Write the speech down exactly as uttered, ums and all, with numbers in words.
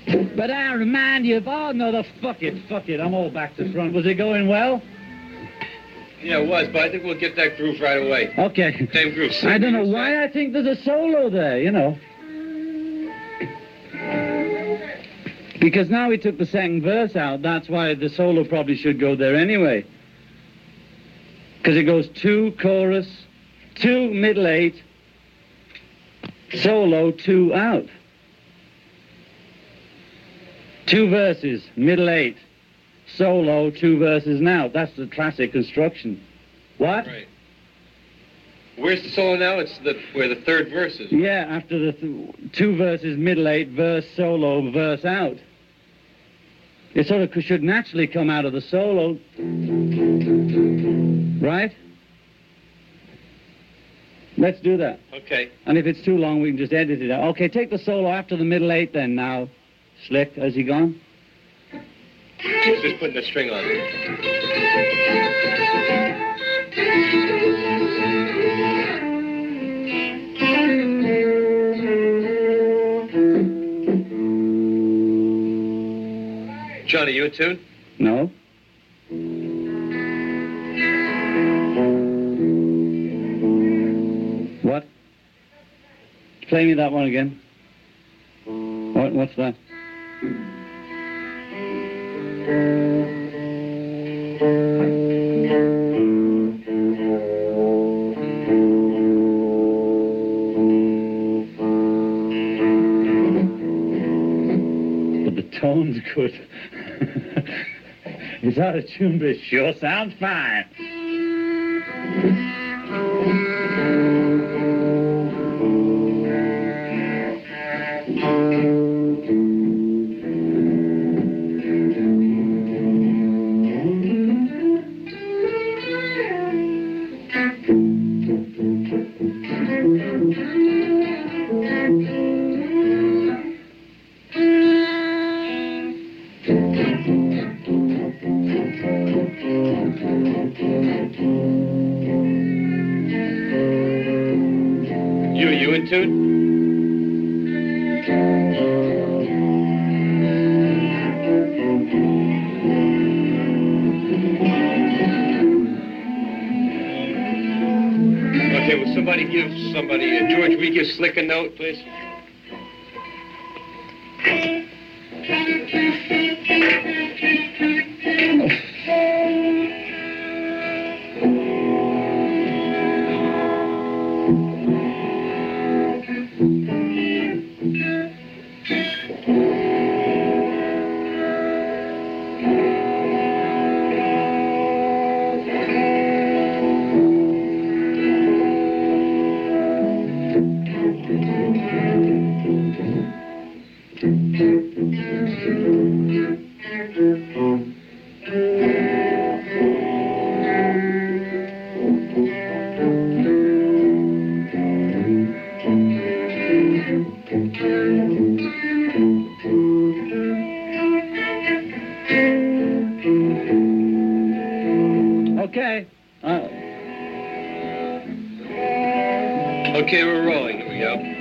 But I remind you of, oh, no, the fuck it, fuck it. I'm all back to front. Was it going well? Yeah, it was, but I think we'll get that groove right away. Okay. Same groove. I don't know why I think there's a solo there, you know. Because now we took the second verse out, that's why the solo probably should go there anyway. Because it goes two, chorus, two, middle eight, solo, two, out. Two verses, middle eight, solo, two verses and out. That's the classic construction. What? Right. Where's the solo now? It's the where the third verse is. Yeah, after the th- two verses, middle eight, verse, solo, verse, out. It sort of should naturally come out of the solo. Right? Let's do that. Okay. And if it's too long, we can just edit it out. Okay, take the solo after the middle eight then now. Slick, has he gone? Just putting the string on. Johnny, you in tune? No. What? Play me that one again. What? What's that? But the tone's good. It's out of tune, but it sure sounds fine. You, you in tune? Okay, will somebody give somebody, uh, George, will you give Slick a note, please? Okay. Uh, Okay, we're rolling. Here we go.